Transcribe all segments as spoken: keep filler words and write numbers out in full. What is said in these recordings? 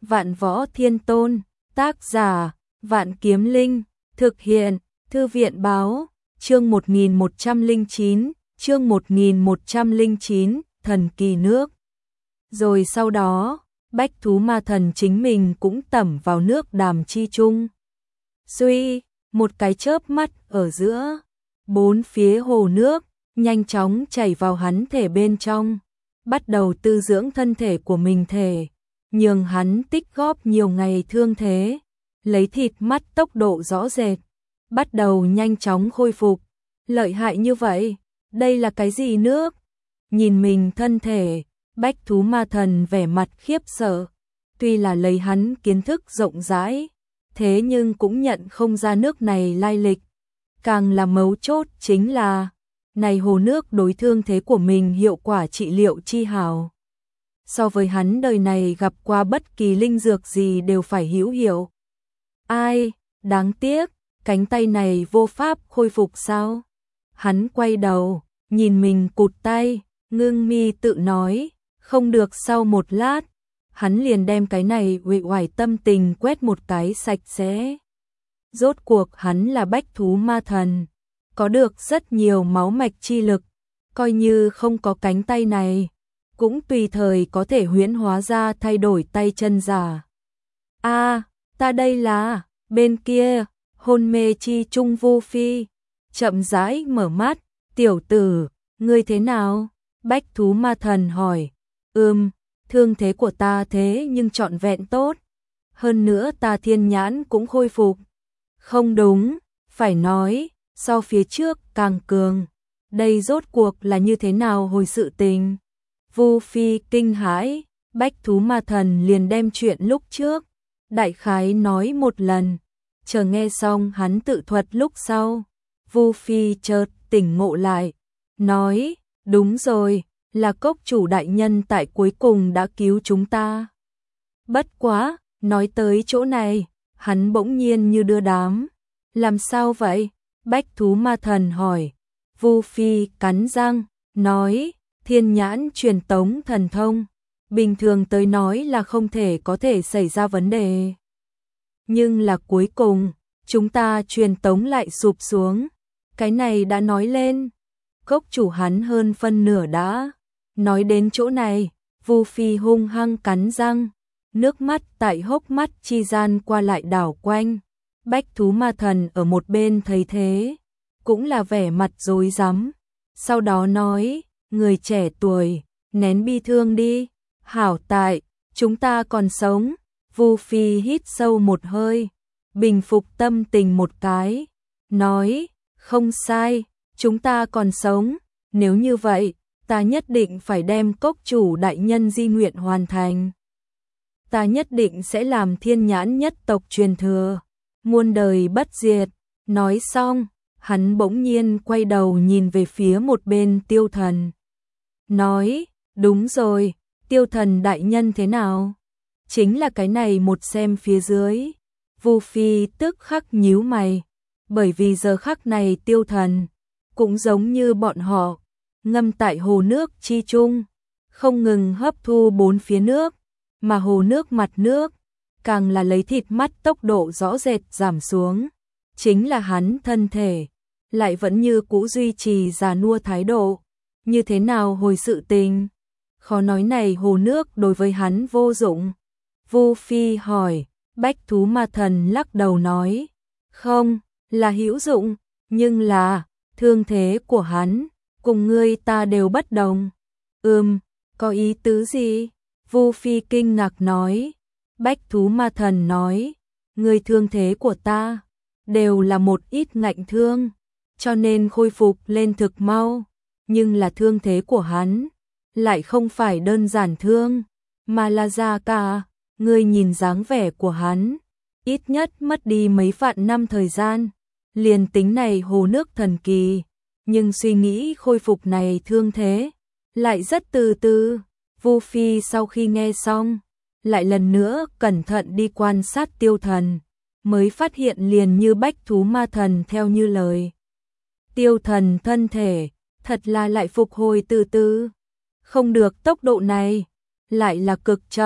Vạn Võ Thiên Tôn, tác giả, Vạn Kiếm Linh, thực hiện, Thư viện báo, chương một nghìn một trăm lẻ chín, chương một nghìn một trăm lẻ chín, thần kỳ nước. Rồi sau đó, Bách Thú Ma Thần chính mình cũng tẩm vào nước đàm chi chung. Suy, một cái chớp mắt ở giữa, bốn phía hồ nước, nhanh chóng chảy vào hắn thể bên trong, bắt đầu tư dưỡng thân thể của mình thể, nhường hắn tích góp nhiều ngày thương thế, lấy thịt mắt tốc độ rõ rệt, bắt đầu nhanh chóng khôi phục. Lợi hại như vậy, đây là cái gì nước? Nhìn mình thân thể, Bách Thú Ma Thần vẻ mặt khiếp sợ, tuy là lấy hắn kiến thức rộng rãi, thế nhưng cũng nhận không ra nước này lai lịch. Càng là mấu chốt chính là, này hồ nước đối thương thế của mình hiệu quả trị liệu chi hào. So với hắn đời này gặp qua bất kỳ linh dược gì đều phải hữu hiệu. Ai, đáng tiếc, cánh tay này vô pháp khôi phục sao? Hắn quay đầu, nhìn mình cụt tay, ngưng mi tự nói, không được. Sau một lát, hắn liền đem cái này uể oải tâm tình quét một cái sạch sẽ. Rốt cuộc hắn là Bách Thú Ma Thần, có được rất nhiều máu mạch chi lực, coi như không có cánh tay này, cũng tùy thời có thể huyễn hóa ra thay đổi tay chân giả. A, à, ta đây là, bên kia, hôn mê chi trung Vu Phi, chậm rãi mở mắt, tiểu tử, ngươi thế nào? Bách Thú Ma Thần hỏi. Ừm, thương thế của ta thế nhưng trọn vẹn tốt, hơn nữa ta thiên nhãn cũng khôi phục. Không đúng, phải nói, so phía trước càng cường. Đây rốt cuộc là như thế nào hồi sự tình? Vu Phi kinh hãi, Bách Thú Ma Thần liền đem chuyện lúc trước đại khái nói một lần, chờ nghe xong hắn tự thuật lúc sau, Vu Phi chợt tỉnh ngộ lại, nói, đúng rồi, là cốc chủ đại nhân tại cuối cùng đã cứu chúng ta. Bất quá, nói tới chỗ này, hắn bỗng nhiên như đưa đám. Làm sao vậy? Bách Thú Ma Thần hỏi. Vu Phi cắn răng, nói, thiên nhãn truyền tống thần thông, bình thường tới nói là không thể có thể xảy ra vấn đề. Nhưng là cuối cùng, chúng ta truyền tống lại sụp xuống. Cái này đã nói lên, cốc chủ hắn hơn phân nửa đã. Nói đến chỗ này, Vu Phi hung hăng cắn răng, nước mắt tại hốc mắt chi gian qua lại đảo quanh. Bách Thú Ma Thần ở một bên thấy thế, cũng là vẻ mặt rối rắm, sau đó nói, người trẻ tuổi, nén bi thương đi, hảo tại, chúng ta còn sống. Vu Phi hít sâu một hơi, bình phục tâm tình một cái, nói, không sai, chúng ta còn sống, nếu như vậy, ta nhất định phải đem cốc chủ đại nhân di nguyện hoàn thành. Ta nhất định sẽ làm thiên nhãn nhất tộc truyền thừa, muôn đời bất diệt. Nói xong, hắn bỗng nhiên quay đầu nhìn về phía một bên Tiêu Thần. Nói, đúng rồi, Tiêu Thần đại nhân thế nào? Chính là cái này một xem phía dưới. Vu Phi tức khắc nhíu mày, bởi vì giờ khắc này Tiêu Thần cũng giống như bọn họ, ngâm tại hồ nước chi chung, không ngừng hấp thu bốn phía nước, mà hồ nước mặt nước, càng là lấy thịt mắt tốc độ rõ rệt giảm xuống. Chính là hắn thân thể, lại vẫn như cũ duy trì già nua thái độ. Như thế nào hồi sự tình? Khó nói này hồ nước đối với hắn vô dụng. Vu Phi hỏi, Bách Thú Ma Thần lắc đầu nói, không, là hữu dụng, nhưng là, thương thế của hắn, cùng ngươi ta đều bất đồng. Ừm, có ý tứ gì? Vu Phi kinh ngạc nói. Bách Thú Ma Thần nói, ngươi thương thế của ta, đều là một ít ngạnh thương, cho nên khôi phục lên thực mau, nhưng là thương thế của hắn, lại không phải đơn giản thương, mà là già cả. Ngươi nhìn dáng vẻ của hắn, ít nhất mất đi mấy vạn năm thời gian, liền tính này hồ nước thần kỳ, nhưng suy nghĩ khôi phục này thương thế, lại rất từ từ. Vu Phi sau khi nghe xong, lại lần nữa cẩn thận đi quan sát Tiêu Thần, mới phát hiện liền như Bách Thú Ma Thần theo như lời. Tiêu Thần thân thể, thật là lại phục hồi từ từ, không được tốc độ này, lại là cực chậm,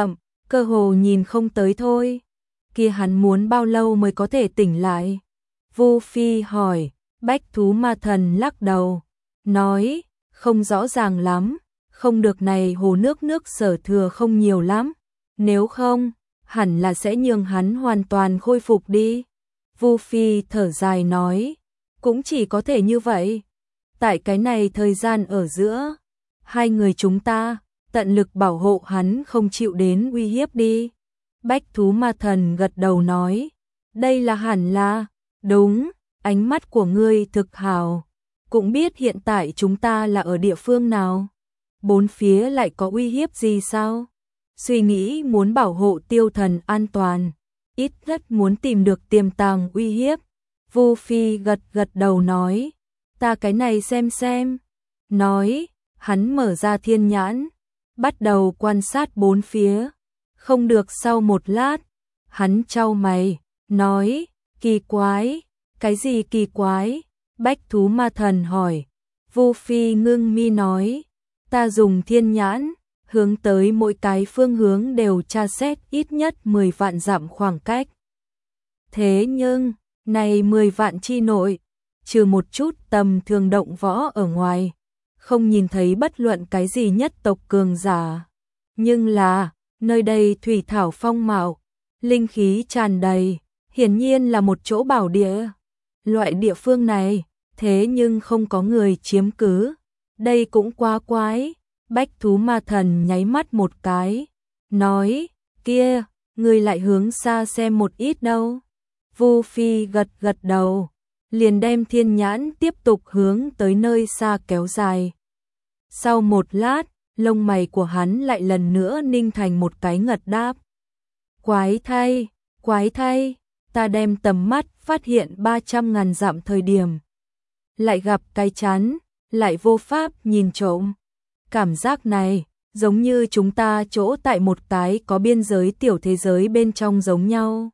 cơ hồ nhìn không tới thôi. Kia hắn muốn bao lâu mới có thể tỉnh lại? Vu Phi hỏi. Bách thú ma thần lắc đầu, nói, không rõ ràng lắm, không được, này hồ nước nước sở thừa không nhiều lắm, nếu không, hẳn là sẽ nhường hắn hoàn toàn khôi phục đi. Vu Phi thở dài nói, cũng chỉ có thể như vậy. Tại cái này thời gian ở giữa, hai người chúng ta, tận lực bảo hộ hắn không chịu đến uy hiếp đi. Bách thú ma thần gật đầu nói, đây là hẳn là, đúng, ánh mắt của ngươi thực hào, cũng biết hiện tại chúng ta là ở địa phương nào. Bốn phía lại có uy hiếp gì sao? Suy nghĩ muốn bảo hộ tiêu thần an toàn, ít nhất muốn tìm được tiềm tàng uy hiếp. Vu Phi gật gật đầu nói, ta cái này xem xem. Nói, hắn mở ra thiên nhãn, bắt đầu quan sát bốn phía. Không được, sau một lát, hắn chau mày, nói, kỳ quái, cái gì kỳ quái? Bách thú ma thần hỏi. Vu Phi ngưng mi nói, ta dùng thiên nhãn, hướng tới mỗi cái phương hướng đều tra xét ít nhất mười vạn dặm khoảng cách. Thế nhưng, này mười vạn chi nội, trừ một chút tầm thường động võ ở ngoài, không nhìn thấy bất luận cái gì nhất tộc cường giả. Nhưng là, nơi đây thủy thảo phong mạo, linh khí tràn đầy, hiển nhiên là một chỗ bảo địa. Loại địa phương này, thế nhưng không có người chiếm cứ, đây cũng quá quái. Bách thú ma thần nháy mắt một cái, nói, kia, người lại hướng xa xem một ít đâu. Vu Phi gật gật đầu, liền đem thiên nhãn tiếp tục hướng tới nơi xa kéo dài. Sau một lát, lông mày của hắn lại lần nữa ninh thành một cái ngật đáp. Quái thay, quái thay, ta đem tầm mắt phát hiện ba trăm ngàn dặm thời điểm. Lại gặp cái chắn, lại vô pháp nhìn trộm. Cảm giác này, giống như chúng ta chỗ tại một cái có biên giới tiểu thế giới bên trong giống nhau.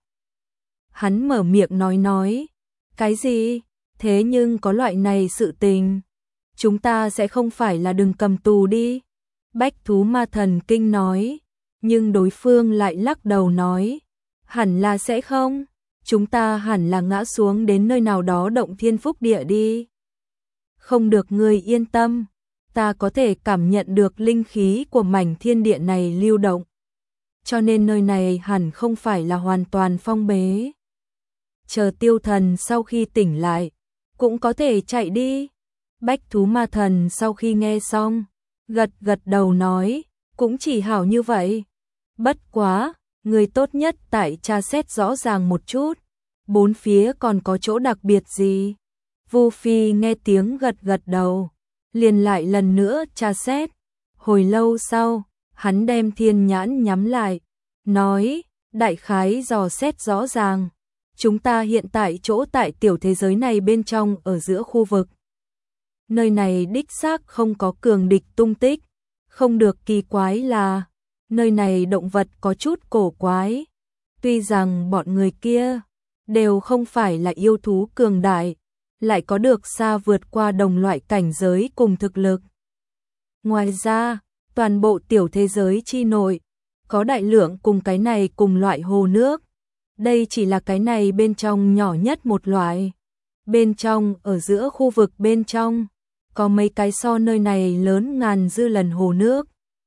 Hắn mở miệng nói nói, cái gì? Thế nhưng có loại này sự tình, chúng ta sẽ không phải là đừng cầm tù đi. Bách thú ma thần kinh nói, nhưng đối phương lại lắc đầu nói, hẳn là sẽ không, chúng ta hẳn là ngã xuống đến nơi nào đó động thiên phúc địa đi. Không được, ngươi yên tâm, ta có thể cảm nhận được linh khí của mảnh thiên địa này lưu động, cho nên nơi này hẳn không phải là hoàn toàn phong bế. Chờ tiêu thần sau khi tỉnh lại, cũng có thể chạy đi. Bách thú ma thần sau khi nghe xong, gật gật đầu nói, cũng chỉ hảo như vậy. Bất quá, người tốt nhất tại tra xét rõ ràng một chút, bốn phía còn có chỗ đặc biệt gì. Vu Phi nghe tiếng gật gật đầu, liền lại lần nữa tra xét. Hồi lâu sau, hắn đem thiên nhãn nhắm lại, nói, đại khái dò xét rõ ràng. Chúng ta hiện tại chỗ tại tiểu thế giới này bên trong ở giữa khu vực. Nơi này đích xác không có cường địch tung tích. Không được, kỳ quái là, nơi này động vật có chút cổ quái. Tuy rằng bọn người kia đều không phải là yêu thú cường đại, lại có được xa vượt qua đồng loại cảnh giới cùng thực lực. Ngoài ra, toàn bộ tiểu thế giới chi nội, có đại lượng cùng cái này cùng loại hồ nước. Đây chỉ là cái này bên trong nhỏ nhất một loại. Bên trong, ở giữa khu vực bên trong, có mấy cái so nơi này lớn ngàn dư lần hồ nước.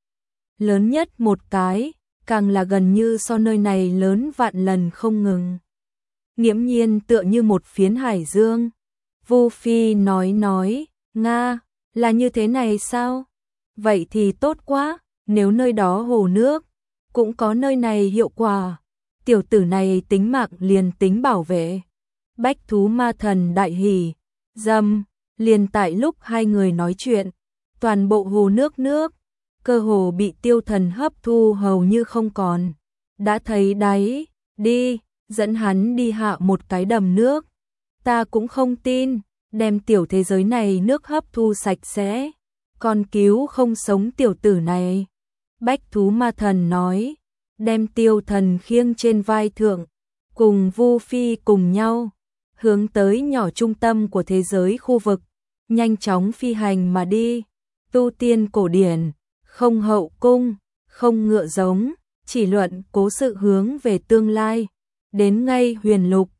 Lớn nhất một cái, càng là gần như so nơi này lớn vạn lần không ngừng. Nghiễm nhiên tựa như một phiến hải dương. Vu Phi nói nói, Nga, là như thế này sao? Vậy thì tốt quá, nếu nơi đó hồ nước, cũng có nơi này hiệu quả. Tiểu tử này tính mạng liền tính bảo vệ. Bách thú ma thần đại hỉ, dầm, liền tại lúc hai người nói chuyện, toàn bộ hồ nước nước, cơ hồ bị tiêu thần hấp thu hầu như không còn. Đã thấy đáy, đi, dẫn hắn đi hạ một cái đầm nước. Ta cũng không tin, đem tiểu thế giới này nước hấp thu sạch sẽ, còn cứu không sống tiểu tử này. Bách thú ma thần nói, đem tiêu thần khiêng trên vai thượng, cùng Vu Phi cùng nhau, hướng tới nhỏ trung tâm của thế giới khu vực, nhanh chóng phi hành mà đi. Tu tiên cổ điển, không hậu cung, không ngựa giống, chỉ luận cố sự hướng về tương lai. Đến ngay huyền lục,